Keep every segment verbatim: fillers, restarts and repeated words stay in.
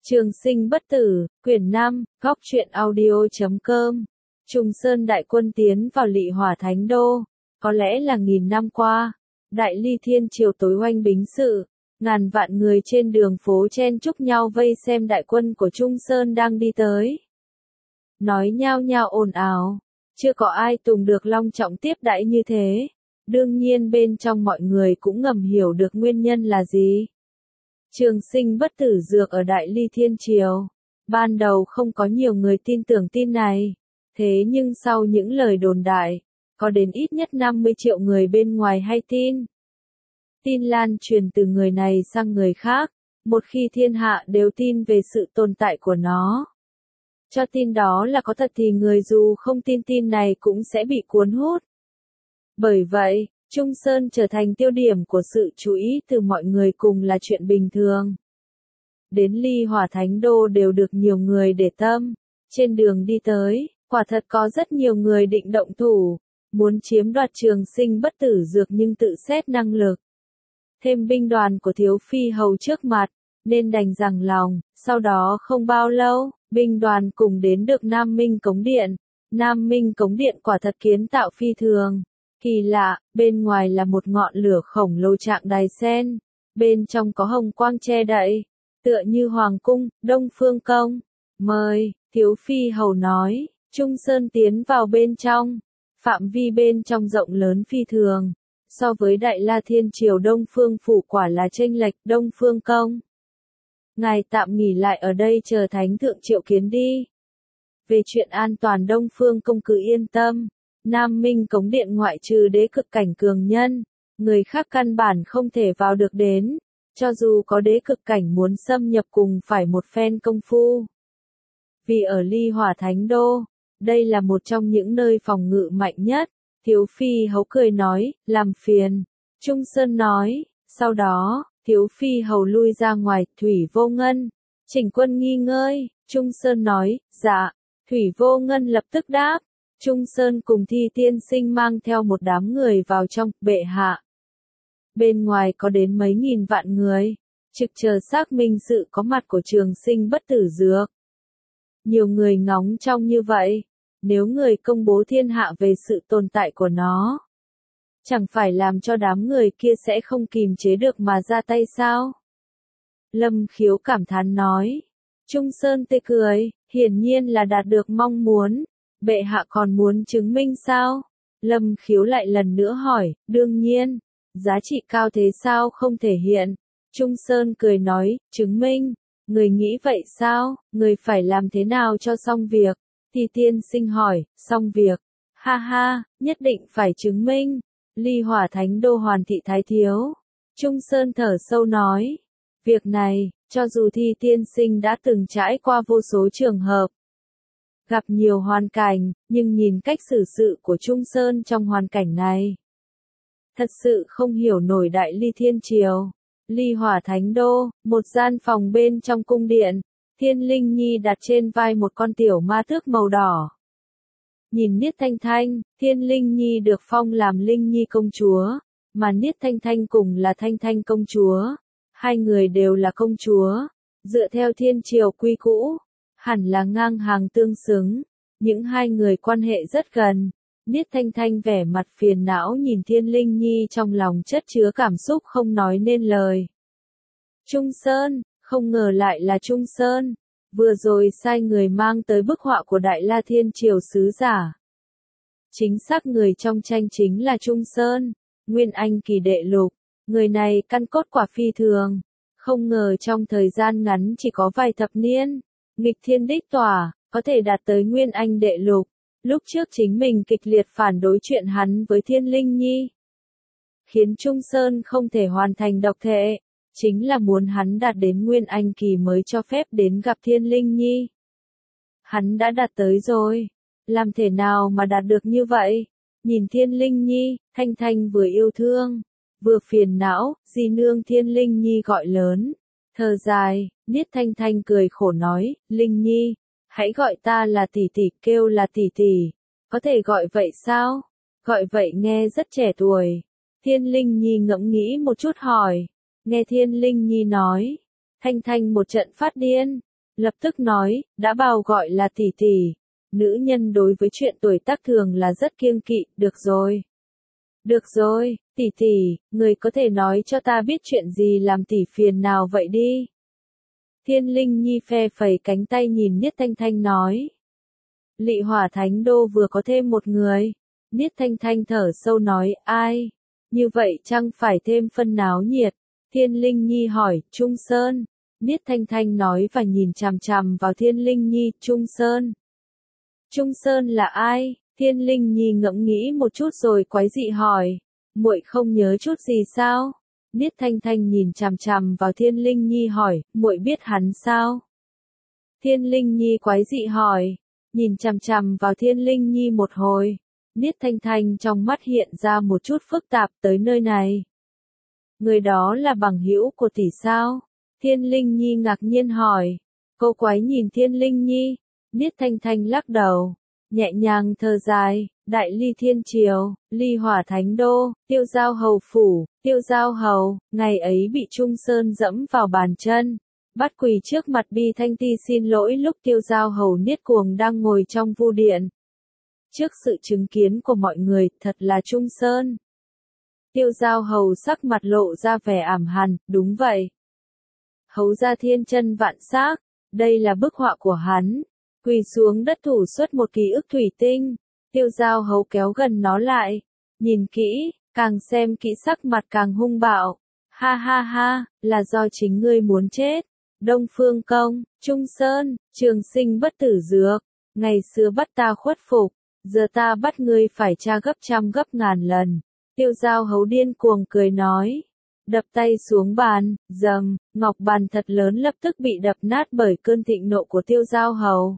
Trường sinh bất tử, quyển năm, góc truyện audio chấm com. Trung Sơn đại quân tiến vào Lị Hỏa Thánh Đô. Có lẽ là nghìn năm qua, Đại Ly Thiên Triều tối oanh bính sự, ngàn vạn người trên đường phố chen chúc nhau vây xem đại quân của Trung Sơn đang đi tới. Nói nhao nhao ồn ào, chưa có ai tùng được long trọng tiếp đãi như thế. Đương nhiên bên trong mọi người cũng ngầm hiểu được nguyên nhân là gì. Trường sinh bất tử dược ở Đại Ly Thiên Triều. Ban đầu không có nhiều người tin tưởng tin này. Thế nhưng sau những lời đồn đại, có đến ít nhất năm mươi triệu người bên ngoài hay tin. Tin lan truyền từ người này sang người khác, một khi thiên hạ đều tin về sự tồn tại của nó. Cho tin đó là có thật thì người dù không tin tin này cũng sẽ bị cuốn hút. Bởi vậy, Trung Sơn trở thành tiêu điểm của sự chú ý từ mọi người cùng là chuyện bình thường. Đến Ly Hỏa Thánh Đô đều được nhiều người để tâm. Trên đường đi tới, quả thật có rất nhiều người định động thủ, muốn chiếm đoạt trường sinh bất tử dược nhưng tự xét năng lực. Thêm binh đoàn của Thiếu Phi Hầu trước mặt, nên đành rằng lòng. Sau đó không bao lâu, binh đoàn cùng đến được Nam Minh Cống Điện. Nam Minh Cống Điện quả thật kiến tạo phi thường. Kỳ lạ, bên ngoài là một ngọn lửa khổng lồ trạng đài sen, bên trong có hồng quang che đậy, tựa như hoàng cung, Đông Phương Công. Mời, Thiếu Phi Hầu nói, Trung Sơn tiến vào bên trong, phạm vi bên trong rộng lớn phi thường, so với Đại La Thiên Triều Đông Phương Phủ quả là chênh lệch. Đông Phương Công, ngài tạm nghỉ lại ở đây chờ Thánh Thượng triệu kiến đi. Về chuyện an toàn Đông Phương Công cứ yên tâm. Nam Minh Cống Điện ngoại trừ đế cực cảnh cường nhân, người khác căn bản không thể vào được đến, cho dù có đế cực cảnh muốn xâm nhập cùng phải một phen công phu. Vì ở Ly Hỏa Thánh Đô, đây là một trong những nơi phòng ngự mạnh nhất, Thiếu Phi Hầu cười nói, làm phiền. Trung Sơn nói, sau đó, Thiếu Phi Hầu lui ra ngoài. Thủy Vô Ngân, chỉnh quân nghi ngơi. Trung Sơn nói, dạ. Thủy Vô Ngân lập tức đáp. Trung Sơn cùng Thi Tiên Sinh mang theo một đám người vào trong. Bệ hạ, bên ngoài có đến mấy nghìn vạn người, trực chờ xác minh sự có mặt của trường sinh bất tử dược. Nhiều người ngóng trông như vậy, nếu người công bố thiên hạ về sự tồn tại của nó, chẳng phải làm cho đám người kia sẽ không kìm chế được mà ra tay sao? Lâm Khiếu cảm thán nói. Trung Sơn tê cười, hiển nhiên là đạt được mong muốn. Bệ hạ còn muốn chứng minh sao? Lâm Khiếu lại lần nữa hỏi, đương nhiên, giá trị cao thế sao không thể hiện? Trung Sơn cười nói, chứng minh, người nghĩ vậy sao? Người phải làm thế nào cho xong việc? Thì Tiên Sinh hỏi, xong việc? Ha ha, nhất định phải chứng minh. Ly Hỏa Thánh Đô hoàn thị thái thiếu. Trung Sơn thở sâu nói, việc này, cho dù Thi Tiên Sinh đã từng trải qua vô số trường hợp, gặp nhiều hoàn cảnh, nhưng nhìn cách xử sự của Trung Sơn trong hoàn cảnh này, thật sự không hiểu nổi. Đại Ly Thiên Triều, Ly Hỏa Thánh Đô, một gian phòng bên trong cung điện, Thiên Linh Nhi đặt trên vai một con tiểu ma tước màu đỏ. Nhìn Niết Thanh Thanh, Thiên Linh Nhi được phong làm Linh Nhi công chúa, mà Niết Thanh Thanh cùng là Thanh Thanh công chúa. Hai người đều là công chúa, dựa theo Thiên Triều quy cũ, hẳn là ngang hàng tương xứng, những hai người quan hệ rất gần. Niết Thanh Thanh vẻ mặt phiền não nhìn Thiên Linh Nhi, trong lòng chất chứa cảm xúc không nói nên lời. Trung Sơn, không ngờ lại là Trung Sơn, vừa rồi sai người mang tới bức họa của Đại La Thiên Triều sứ giả. Chính xác người trong tranh chính là Trung Sơn, Nguyên Anh kỳ đệ lục, người này căn cốt quả phi thường, không ngờ trong thời gian ngắn chỉ có vài thập niên, nghịch thiên đích tỏa, có thể đạt tới Nguyên Anh đệ lục. Lúc trước chính mình kịch liệt phản đối chuyện hắn với Thiên Linh Nhi, khiến Trung Sơn không thể hoàn thành độc thể, chính là muốn hắn đạt đến Nguyên Anh kỳ mới cho phép đến gặp Thiên Linh Nhi. Hắn đã đạt tới rồi, làm thế nào mà đạt được như vậy? Nhìn Thiên Linh Nhi, Thanh Thanh vừa yêu thương, vừa phiền não. Di nương. Thiên Linh Nhi gọi lớn, thở dài. Niết Thanh Thanh cười khổ nói, Linh Nhi, hãy gọi ta là tỷ tỷ. Kêu là tỷ tỷ, có thể gọi vậy sao? Gọi vậy nghe rất trẻ tuổi. Thiên Linh Nhi ngẫm nghĩ một chút hỏi. Nghe Thiên Linh Nhi nói, Thanh Thanh một trận phát điên, lập tức nói, đã bảo gọi là tỷ tỷ. Nữ nhân đối với chuyện tuổi tác thường là rất kiêng kỵ, được rồi. Được rồi, tỷ tỷ, người có thể nói cho ta biết chuyện gì làm tỷ phiền nào vậy đi. Thiên Linh Nhi phe phẩy cánh tay nhìn Niết Thanh Thanh nói. Lị Hỏa Thánh Đô vừa có thêm một người. Niết Thanh Thanh thở sâu nói, ai? Như vậy chăng phải thêm phân náo nhiệt? Thiên Linh Nhi hỏi, Trung Sơn. Niết Thanh Thanh nói và nhìn chằm chằm vào Thiên Linh Nhi, Trung Sơn. Trung Sơn là ai? Thiên Linh Nhi ngẫm nghĩ một chút rồi quái dị hỏi. Muội không nhớ chút gì sao? Niết Thanh Thanh nhìn chằm chằm vào Thiên Linh Nhi hỏi, muội biết hắn sao? Thiên Linh Nhi quái dị hỏi, nhìn chằm chằm vào Thiên Linh Nhi một hồi. Niết Thanh Thanh trong mắt hiện ra một chút phức tạp tới nơi này. Người đó là bằng hữu của tỷ sao? Thiên Linh Nhi ngạc nhiên hỏi. Cô quái nhìn Thiên Linh Nhi. Niết Thanh Thanh lắc đầu, nhẹ nhàng thở dài, Đại Ly Thiên Triều, Ly Hỏa Thánh Đô, Tiêu Giao Hầu Phủ, Tiêu Giao Hầu, ngày ấy bị Trung Sơn dẫm vào bàn chân. Bắt quỳ trước mặt Bi Thanh Ti xin lỗi lúc Tiêu Giao Hầu Niết Cuồng đang ngồi trong vu điện. Trước sự chứng kiến của mọi người, thật là Trung Sơn. Tiêu Giao Hầu sắc mặt lộ ra vẻ ảm hằn, đúng vậy. Hầu ra thiên chân vạn xác, đây là bức họa của hắn. Quỳ xuống đất thủ xuất một ký ức thủy tinh. Tiêu Giao Hầu kéo gần nó lại. Nhìn kỹ, càng xem kỹ sắc mặt càng hung bạo. Ha ha ha, là do chính ngươi muốn chết. Đông Phương Công, Trung Sơn, Trường Sinh bất tử dược. Ngày xưa bắt ta khuất phục, giờ ta bắt ngươi phải tra gấp trăm gấp ngàn lần. Tiêu Giao Hầu điên cuồng cười nói. Đập tay xuống bàn, dầm, ngọc bàn thật lớn lập tức bị đập nát bởi cơn thịnh nộ của Tiêu Giao Hầu.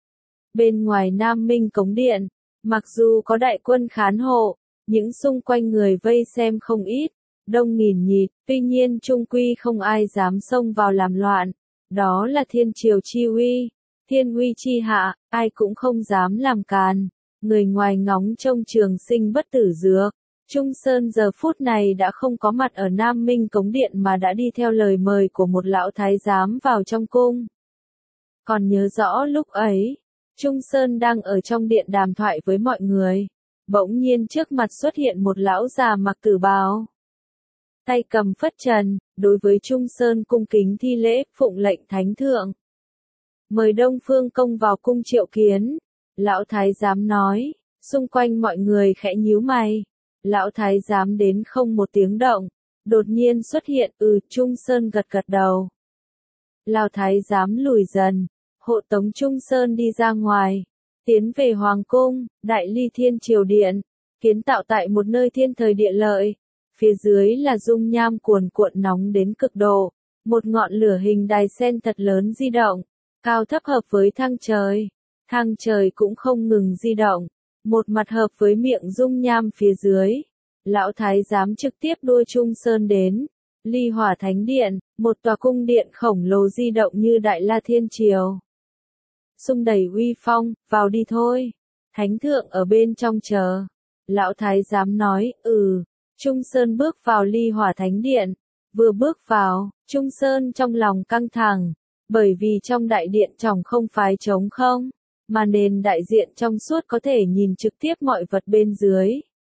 Bên ngoài Nam Minh Cống Điện, mặc dù có đại quân khán hộ, những xung quanh người vây xem không ít, đông nghìn nghịt, tuy nhiên chung quy không ai dám xông vào làm loạn. Đó là thiên triều chi uy, thiên uy chi hạ, ai cũng không dám làm càn. Người ngoài ngóng trông Trường Sinh bất tử dược. Trung Sơn giờ phút này đã không có mặt ở Nam Minh Cống Điện mà đã đi theo lời mời của một lão thái giám vào trong cung. Còn nhớ rõ lúc ấy, Trung Sơn đang ở trong điện đàm thoại với mọi người. Bỗng nhiên trước mặt xuất hiện một lão già mặc tử bào. Tay cầm phất trần, đối với Trung Sơn cung kính thi lễ, phụng lệnh thánh thượng. Mời Đông Phương Công vào cung triệu kiến. Lão thái giám nói, xung quanh mọi người khẽ nhíu mày. Lão thái giám đến không một tiếng động, đột nhiên xuất hiện, ừ, Trung Sơn gật gật đầu. Lão thái giám lùi dần, hộ tống Trung Sơn đi ra ngoài, tiến về Hoàng Cung, Đại Ly Thiên Triều Điện, kiến tạo tại một nơi thiên thời địa lợi. Phía dưới là dung nham cuồn cuộn nóng đến cực độ, một ngọn lửa hình đài sen thật lớn di động, cao thấp hợp với thang trời, thang trời cũng không ngừng di động. Một mặt hợp với miệng dung nham phía dưới. Lão thái giám trực tiếp đuôi Trung Sơn đến. Ly Hỏa Thánh Điện, một tòa cung điện khổng lồ di động như Đại La Thiên Triều. Sung đầy uy phong, vào đi thôi. Thánh thượng ở bên trong chờ. Lão thái giám nói, ừ. Trung Sơn bước vào Ly Hỏa Thánh Điện. Vừa bước vào, Trung Sơn trong lòng căng thẳng. Bởi vì trong đại điện tròng không phái trống không. Mà nền đại diện trong suốt có thể nhìn trực tiếp mọi vật bên dưới.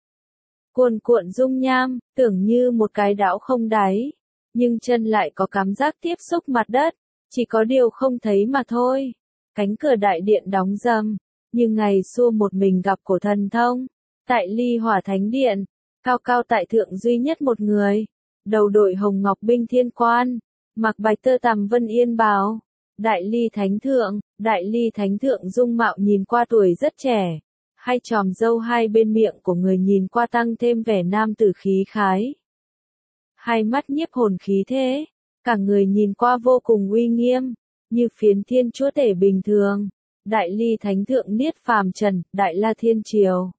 Cuồn cuộn dung nham, tưởng như một cái đảo không đáy, nhưng chân lại có cảm giác tiếp xúc mặt đất, chỉ có điều không thấy mà thôi. Cánh cửa đại điện đóng rầm, nhưng ngày xưa một mình gặp cổ thần thông, tại Ly Hỏa Thánh Điện, cao cao tại thượng duy nhất một người, đầu đội hồng ngọc binh thiên quan, mặc bạch tơ tằm vân yên bào. Đại Ly Thánh Thượng, Đại Ly Thánh Thượng dung mạo nhìn qua tuổi rất trẻ, hai tròm râu hai bên miệng của người nhìn qua tăng thêm vẻ nam tử khí khái. Hai mắt nhiếp hồn khí thế, cả người nhìn qua vô cùng uy nghiêm, như phiến thiên chúa tể bình thường. Đại Ly Thánh Thượng niết phàm trần, Đại La Thiên Triều.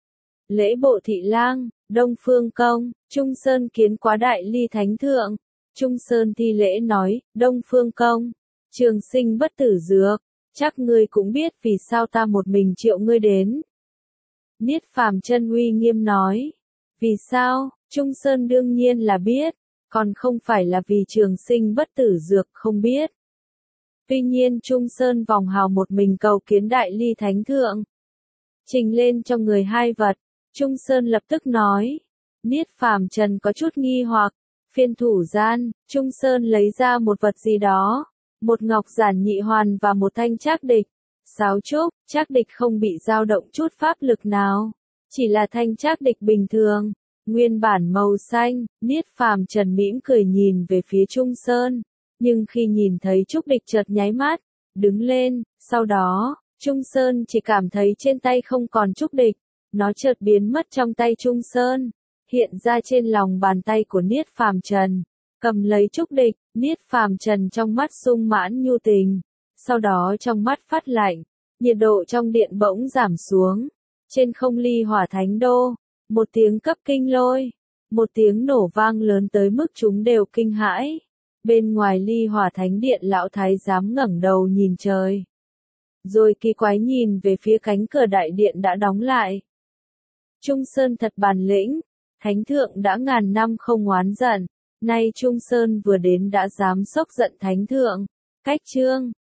Lễ bộ thị lang, Đông Phương Công, Trung Sơn kiến quá Đại Ly Thánh Thượng. Trung Sơn thi lễ nói, Đông Phương Công. Trường Sinh bất tử dược, chắc ngươi cũng biết vì sao ta một mình triệu ngươi đến. Niết phàm chân uy nghiêm nói. Vì sao? Trung Sơn đương nhiên là biết, còn không phải là vì Trường Sinh bất tử dược không biết. Tuy nhiên Trung Sơn vòng hào một mình cầu kiến Đại Ly Thánh Thượng. Trình lên cho người hai vật, Trung Sơn lập tức nói. Niết Phàm Trần có chút nghi hoặc, phiên thủ gian, Trung Sơn lấy ra một vật gì đó, một ngọc giản nhị hoàn và một thanh trác địch. Sáo trúc, trác địch không bị dao động chút pháp lực nào, chỉ là thanh trác địch bình thường, nguyên bản màu xanh. Niết Phàm Trần mỉm cười nhìn về phía Trung Sơn, nhưng khi nhìn thấy trúc địch chợt nháy mắt, đứng lên, sau đó, Trung Sơn chỉ cảm thấy trên tay không còn trúc địch, nó chợt biến mất trong tay Trung Sơn, hiện ra trên lòng bàn tay của Niết Phàm Trần, cầm lấy trúc địch. Niết Phàm Trần trong mắt sung mãn nhu tình, sau đó trong mắt phát lạnh, nhiệt độ trong điện bỗng giảm xuống. Trên không Ly Hỏa Thánh Đô, một tiếng cấp kinh lôi, một tiếng nổ vang lớn tới mức chúng đều kinh hãi. Bên ngoài Ly Hỏa Thánh Điện lão thái giám ngẩng đầu nhìn trời, rồi kỳ quái nhìn về phía cánh cửa đại điện đã đóng lại. Trung Sơn thật bản lĩnh, Thánh Thượng đã ngàn năm không oán giận, nay Trung Sơn vừa đến đã dám sốc giận Thánh Thượng. Cách chương